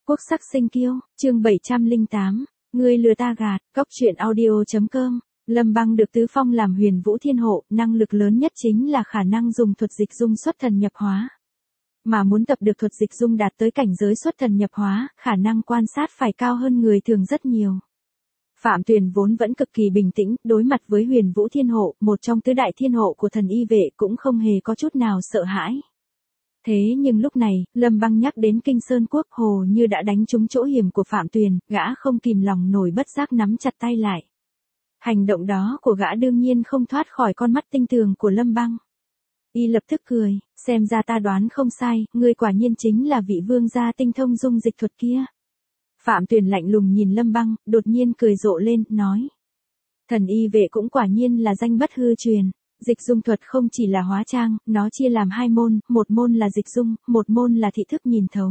Quốc sắc sinh kiêu, chương 708, ngươi lừa ta gạt, cóc truyện audio.com. Lâm Băng được tứ phong làm Huyền Vũ Thiên Hộ, năng lực lớn nhất chính là khả năng dùng thuật dịch dung xuất thần nhập hóa. Mà muốn tập được thuật dịch dung đạt tới cảnh giới xuất thần nhập hóa, khả năng quan sát phải cao hơn người thường rất nhiều. Phạm Tuyền vốn vẫn cực kỳ bình tĩnh, đối mặt với Huyền Vũ Thiên Hộ, một trong tứ đại thiên hộ của thần y vệ cũng không hề có chút nào sợ hãi. Thế nhưng lúc này, Lâm Băng nhắc đến Kinh Sơn Quốc hồ như đã đánh trúng chỗ hiểm của Phạm Tuyền, gã không kìm lòng nổi bất giác nắm chặt tay lại. Hành động đó của gã đương nhiên không thoát khỏi con mắt tinh tường của Lâm Băng. Y lập tức cười, xem ra ta đoán không sai, ngươi quả nhiên chính là vị vương gia tinh thông dung dịch thuật kia. Phạm Tuyền lạnh lùng nhìn Lâm Băng, đột nhiên cười rộ lên, nói. Thần y vệ cũng quả nhiên là danh bất hư truyền. Dịch dung thuật không chỉ là hóa trang, nó chia làm hai môn, một môn là dịch dung, một môn là thị thức nhìn thấu.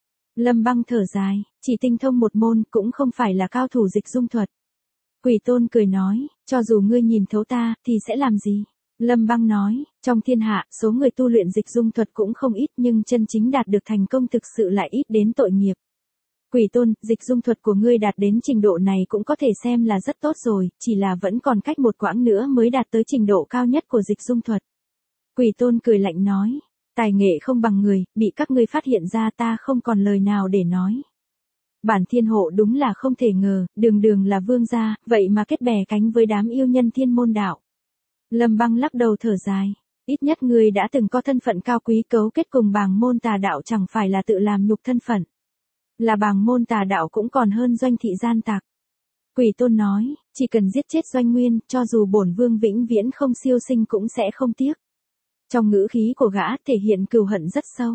Lâm Băng thở dài, chỉ tinh thông một môn cũng không phải là cao thủ dịch dung thuật. Quỷ Tôn cười nói, cho dù ngươi nhìn thấu ta, thì sẽ làm gì? Lâm Băng nói, trong thiên hạ, số người tu luyện dịch dung thuật cũng không ít nhưng chân chính đạt được thành công thực sự lại ít đến tội nghiệp. Quỷ Tôn, dịch dung thuật của ngươi đạt đến trình độ này cũng có thể xem là rất tốt rồi, chỉ là vẫn còn cách một quãng nữa mới đạt tới trình độ cao nhất của dịch dung thuật. Quỷ Tôn cười lạnh nói, tài nghệ không bằng người, bị các ngươi phát hiện ra ta không còn lời nào để nói. Bản thiên hộ đúng là không thể ngờ, đường đường là vương gia, vậy mà kết bè cánh với đám yêu nhân thiên môn đạo. Lâm Băng lắc đầu thở dài, ít nhất ngươi đã từng có thân phận cao quý cấu kết cùng bàng môn tà đạo chẳng phải là tự làm nhục thân phận. Là bàng môn tà đạo cũng còn hơn Doanh thị gian tặc. Quỷ Tôn nói, chỉ cần giết chết Doanh Nguyên, cho dù bổn vương vĩnh viễn không siêu sinh cũng sẽ không tiếc. Trong ngữ khí của gã thể hiện cừu hận rất sâu.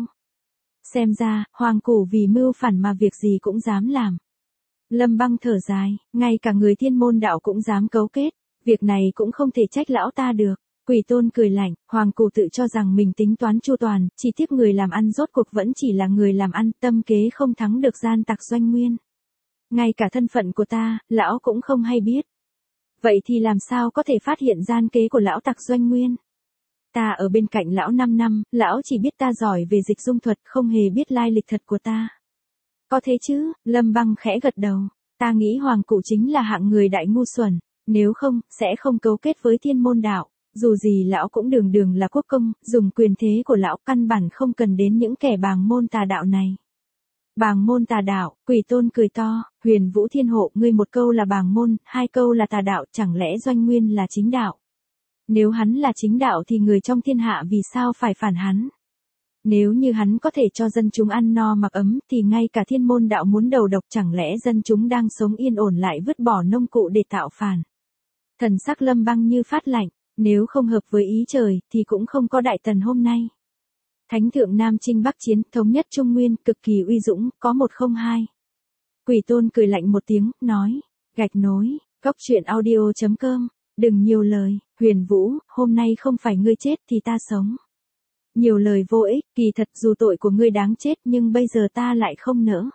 Xem ra, hoàng cổ vì mưu phản mà việc gì cũng dám làm. Lâm Băng thở dài, ngay cả người thiên môn đạo cũng dám cấu kết, việc này cũng không thể trách lão ta được. Quỷ Tôn cười lạnh, hoàng cổ tự cho rằng mình tính toán chu toàn, chỉ tiếc người làm ăn rốt cuộc vẫn chỉ là người làm ăn, tâm kế không thắng được gian tặc Doanh Nguyên. Ngay cả thân phận của ta, lão cũng không hay biết. Vậy thì làm sao có thể phát hiện gian kế của lão tặc Doanh Nguyên? Ta ở bên cạnh lão 5 năm, lão chỉ biết ta giỏi về dịch dung thuật, không hề biết lai lịch thật của ta. Có thế chứ, Lâm Băng khẽ gật đầu, ta nghĩ hoàng cụ chính là hạng người đại ngu xuẩn, nếu không, sẽ không cấu kết với thiên môn đạo. Dù gì lão cũng đường đường là quốc công, dùng quyền thế của lão căn bản không cần đến những kẻ bàng môn tà đạo này. Bàng môn tà đạo, Quỷ Tôn cười to, Huyền Vũ Thiên Hộ, ngươi một câu là bàng môn, hai câu là tà đạo, chẳng lẽ Doanh Nguyên là chính đạo? Nếu hắn là chính đạo thì người trong thiên hạ vì sao phải phản hắn? Nếu như hắn có thể cho dân chúng ăn no mặc ấm thì ngay cả thiên môn đạo muốn đầu độc, chẳng lẽ dân chúng đang sống yên ổn lại vứt bỏ nông cụ để tạo phản? Thần sắc Lâm Băng như phát lạnh. Nếu không hợp với ý trời, thì cũng không có đại tần hôm nay. Thánh thượng Nam Chinh Bắc Chiến, thống nhất Trung Nguyên, cực kỳ uy dũng, có 102. Quỷ Tôn cười lạnh một tiếng, nói, gạch nối, cóc truyện audio.com, đừng nhiều lời, Huyền Vũ, hôm nay không phải ngươi chết thì ta sống. Nhiều lời vô ích, kỳ thật dù tội của ngươi đáng chết nhưng bây giờ ta lại không nỡ.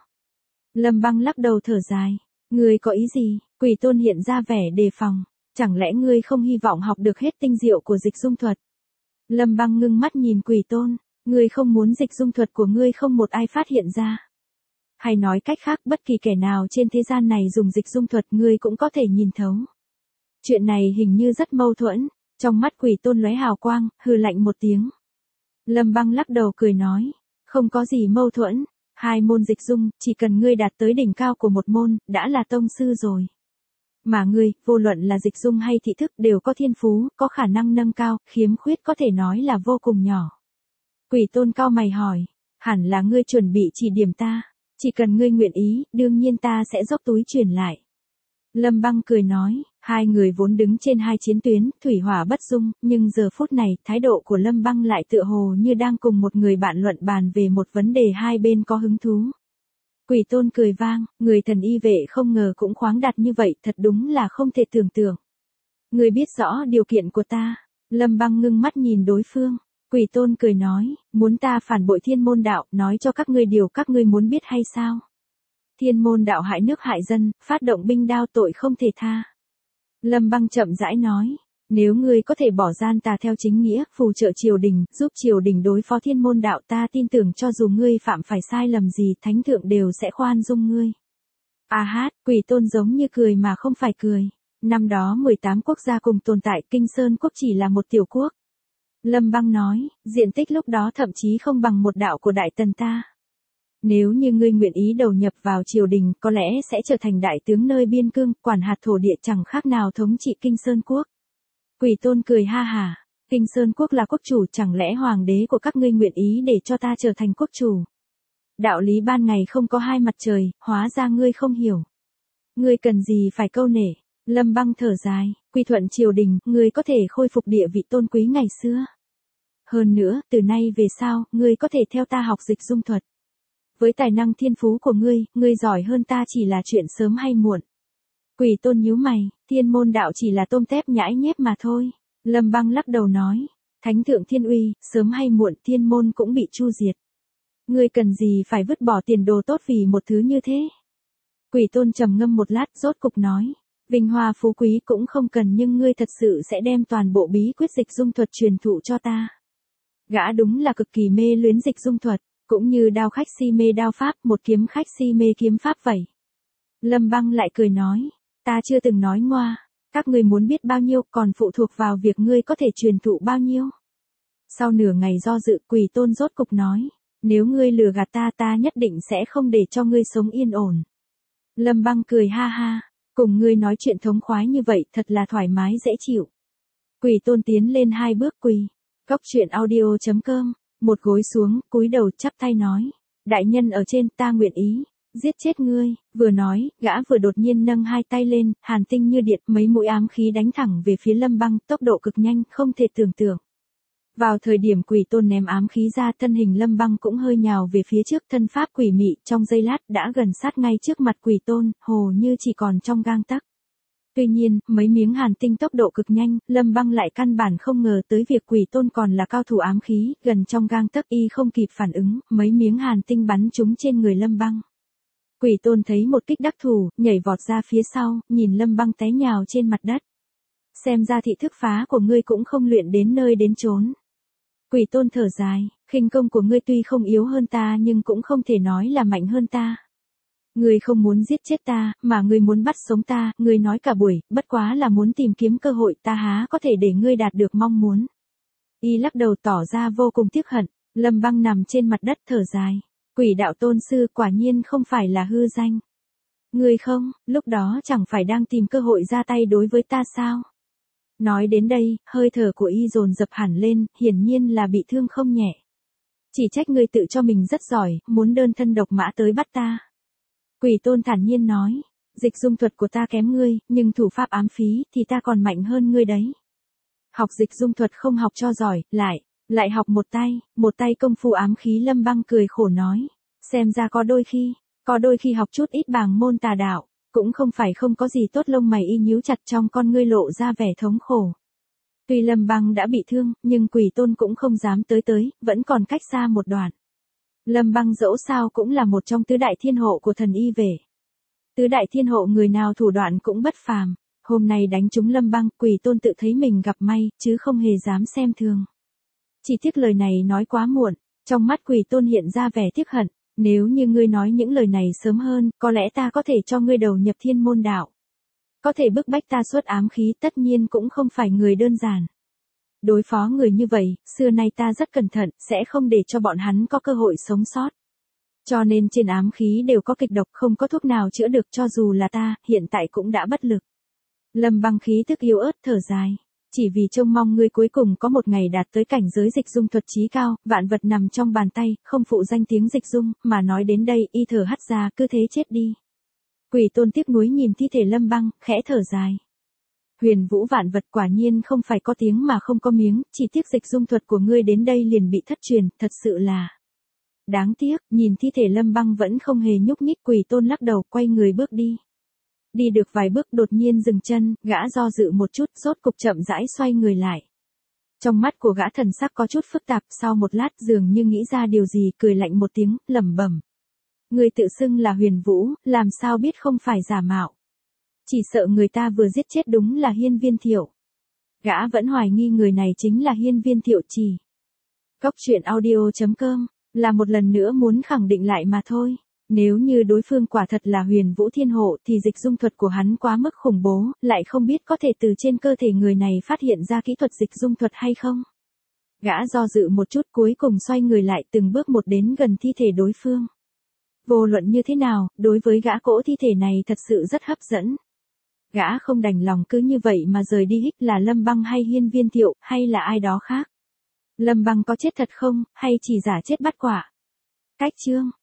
Lâm Băng lắc đầu thở dài, ngươi có ý gì? Quỷ Tôn hiện ra vẻ đề phòng. Chẳng lẽ ngươi không hy vọng học được hết tinh diệu của dịch dung thuật? Lâm Băng ngưng mắt nhìn Quỷ Tôn, ngươi không muốn dịch dung thuật của ngươi không một ai phát hiện ra. Hay nói cách khác, bất kỳ kẻ nào trên thế gian này dùng dịch dung thuật ngươi cũng có thể nhìn thấu. Chuyện này hình như rất mâu thuẫn, trong mắt Quỷ Tôn lóe hào quang, hừ lạnh một tiếng. Lâm Băng lắc đầu cười nói, không có gì mâu thuẫn, hai môn dịch dung, chỉ cần ngươi đạt tới đỉnh cao của một môn, đã là tông sư rồi. Mà ngươi, vô luận là dịch dung hay thị thức đều có thiên phú, có khả năng nâng cao, khiếm khuyết có thể nói là vô cùng nhỏ. Quỷ Tôn cau mày hỏi, hẳn là ngươi chuẩn bị chỉ điểm ta, chỉ cần ngươi nguyện ý, đương nhiên ta sẽ dốc túi truyền lại. Lâm Băng cười nói, hai người vốn đứng trên hai chiến tuyến, thủy hỏa bất dung, nhưng giờ phút này, thái độ của Lâm Băng lại tựa hồ như đang cùng một người bạn luận bàn về một vấn đề hai bên có hứng thú. Quỷ Tôn cười vang, người thần y vệ không ngờ cũng khoáng đạt như vậy, thật đúng là không thể tưởng tượng. Ngươi biết rõ điều kiện của ta. Lâm Băng ngưng mắt nhìn đối phương. Quỷ Tôn cười nói, muốn ta phản bội thiên môn đạo, nói cho các ngươi điều các ngươi muốn biết hay sao? Thiên môn đạo hại nước hại dân, phát động binh đao tội không thể tha. Lâm Băng chậm rãi nói, Nếu ngươi có thể bỏ gian tà theo chính nghĩa, phù trợ triều đình, giúp triều đình đối phó thiên môn đạo, ta tin tưởng cho dù ngươi phạm phải sai lầm gì, thánh thượng đều sẽ khoan dung ngươi. A hát, Quỷ Tôn giống như cười mà không phải cười. Năm đó 18 quốc gia cùng tồn tại, Kinh Sơn quốc chỉ là một tiểu quốc. Lâm Băng nói, diện tích lúc đó thậm chí không bằng một đạo của Đại Tần ta. Nếu như ngươi nguyện ý đầu nhập vào triều đình, có lẽ sẽ trở thành đại tướng nơi biên cương, quản hạt thổ địa chẳng khác nào thống trị Kinh Sơn quốc. Quỷ Tôn cười ha hả, Kinh Sơn quốc là quốc chủ, chẳng lẽ hoàng đế của các ngươi nguyện ý để cho ta trở thành quốc chủ? Đạo lý ban ngày không có hai mặt trời, hóa ra ngươi không hiểu. Ngươi cần gì phải câu nể? Lâm Băng thở dài, quy thuận triều đình, ngươi có thể khôi phục địa vị tôn quý ngày xưa. Hơn nữa, từ nay về sau, ngươi có thể theo ta học dịch dung thuật. Với tài năng thiên phú của ngươi giỏi hơn ta chỉ là chuyện sớm hay muộn. Quỷ Tôn nhíu mày, thiên môn đạo chỉ là tôm tép nhãi nhép mà thôi. Lâm Băng lắc đầu nói, thánh thượng thiên uy, sớm hay muộn thiên môn cũng bị chu diệt. Ngươi cần gì phải vứt bỏ tiền đồ tốt vì một thứ như thế? Quỷ Tôn trầm ngâm một lát, rốt cục nói, vinh hoa phú quý cũng không cần, nhưng ngươi thật sự sẽ đem toàn bộ bí quyết dịch dung thuật truyền thụ cho ta. Gã đúng là cực kỳ mê luyến dịch dung thuật, cũng như đao khách si mê đao pháp, một kiếm khách si mê kiếm pháp vậy. Lâm Băng lại cười nói, ta chưa từng nói ngoa, các ngươi muốn biết bao nhiêu còn phụ thuộc vào việc ngươi có thể truyền thụ bao nhiêu. Sau nửa ngày do dự, Quỷ Tôn rốt cục nói, nếu ngươi lừa gạt ta, ta nhất định sẽ không để cho ngươi sống yên ổn. Lâm Băng cười ha ha, cùng ngươi nói chuyện thống khoái như vậy thật là thoải mái dễ chịu. Quỷ Tôn tiến lên 2 bước quỳ. Goctruyện.audio.com, một gối xuống, cúi đầu chắp tay nói, đại nhân ở trên, ta nguyện ý giết chết ngươi. Vừa nói, gã vừa đột nhiên nâng 2 tay lên, hàn tinh như điện, mấy mũi ám khí đánh thẳng về phía Lâm Băng, tốc độ cực nhanh, không thể tưởng tượng. Vào thời điểm Quỷ Tôn ném ám khí ra, thân hình Lâm Băng cũng hơi nhào về phía trước, thân pháp quỷ mị, trong giây lát đã gần sát ngay trước mặt Quỷ Tôn, hồ như chỉ còn trong gang tấc. Tuy nhiên, mấy miếng hàn tinh tốc độ cực nhanh, Lâm Băng lại căn bản không ngờ tới việc Quỷ Tôn còn là cao thủ ám khí, gần trong gang tấc y không kịp phản ứng, mấy miếng hàn tinh bắn trúng trên người Lâm Băng. Quỷ Tôn thấy một kích đắc thủ, nhảy vọt ra phía sau, nhìn Lâm Băng té nhào trên mặt đất. Xem ra thị thức phá của ngươi cũng không luyện đến nơi đến chốn. Quỷ Tôn thở dài, khinh công của ngươi tuy không yếu hơn ta nhưng cũng không thể nói là mạnh hơn ta. Ngươi không muốn giết chết ta, mà ngươi muốn bắt sống ta, ngươi nói cả buổi, bất quá là muốn tìm kiếm cơ hội, ta há có thể để ngươi đạt được mong muốn. Y lắc đầu tỏ ra vô cùng tiếc hận, Lâm Băng nằm trên mặt đất thở dài. Quỷ đạo tôn sư quả nhiên không phải là hư danh. Ngươi không, lúc đó chẳng phải đang tìm cơ hội ra tay đối với ta sao? Nói đến đây, hơi thở của y dồn dập hẳn lên, hiển nhiên là bị thương không nhẹ. Chỉ trách ngươi tự cho mình rất giỏi, muốn đơn thân độc mã tới bắt ta. Quỷ Tôn thản nhiên nói, dịch dung thuật của ta kém ngươi, nhưng thủ pháp ám phí thì ta còn mạnh hơn ngươi đấy. Học dịch dung thuật không học cho giỏi, lại học một tay công phu ám khí. Lâm Băng cười khổ nói, xem ra có đôi khi học chút ít bàng môn tà đạo, cũng không phải không có gì tốt. Lông mày y nhíu chặt, trong con ngươi lộ ra vẻ thống khổ. Tuy Lâm Băng đã bị thương, nhưng Quỷ Tôn cũng không dám tới, vẫn còn cách xa một đoạn. Lâm Băng dẫu sao cũng là một trong tứ đại thiên hộ của thần y về. Tứ đại thiên hộ người nào thủ đoạn cũng bất phàm, hôm nay đánh trúng Lâm Băng, Quỷ Tôn tự thấy mình gặp may, chứ không hề dám xem thường. Chỉ tiếc lời này nói quá muộn, trong mắt Quỷ Tôn hiện ra vẻ tiếc hận, nếu như ngươi nói những lời này sớm hơn, có lẽ ta có thể cho ngươi đầu nhập thiên môn đạo. Có thể bức bách ta xuất ám khí, tất nhiên cũng không phải người đơn giản. Đối phó người như vậy, xưa nay ta rất cẩn thận, sẽ không để cho bọn hắn có cơ hội sống sót. Cho nên trên ám khí đều có kịch độc, không có thuốc nào chữa được, cho dù là ta, hiện tại cũng đã bất lực. Lâm Băng khí tức yếu ớt thở dài. Chỉ vì trông mong ngươi cuối cùng có một ngày đạt tới cảnh giới dịch dung thuật chí cao, vạn vật nằm trong bàn tay, không phụ danh tiếng dịch dung, mà nói đến đây, y thở hắt ra, cứ thế chết đi. Quỷ Tôn tiếc nuối nhìn thi thể Lâm Băng, khẽ thở dài. Huyền vũ vạn vật quả nhiên không phải có tiếng mà không có miếng, chỉ tiếc dịch dung thuật của ngươi đến đây liền bị thất truyền, thật sự là đáng tiếc. Nhìn thi thể Lâm Băng vẫn không hề nhúc nhích, Quỷ Tôn lắc đầu, quay người bước đi. Đi được vài bước đột nhiên dừng chân, gã do dự một chút, rốt cục chậm rãi xoay người lại. Trong mắt của gã thần sắc có chút phức tạp, sau một lát dường như nghĩ ra điều gì, cười lạnh một tiếng, lẩm bẩm. Người tự xưng là Huyền Vũ, làm sao biết không phải giả mạo. Chỉ sợ người ta vừa giết chết đúng là Hiên Viên Thiệu. Gã vẫn hoài nghi người này chính là Hiên Viên Thiệu Trì. Cốc truyện audio.com là một lần nữa muốn khẳng định lại mà thôi. Nếu như đối phương quả thật là Huyền Vũ Thiên Hộ thì dịch dung thuật của hắn quá mức khủng bố, lại không biết có thể từ trên cơ thể người này phát hiện ra kỹ thuật dịch dung thuật hay không. Gã do dự một chút cuối cùng xoay người lại từng bước một đến gần thi thể đối phương. Vô luận như thế nào, đối với gã cỗ thi thể này thật sự rất hấp dẫn. Gã không đành lòng cứ như vậy mà rời đi, hít là Lâm Băng hay Hiên Viên Thiệu, hay là ai đó khác. Lâm Băng có chết thật không, hay chỉ giả chết bắt quả? Cách chương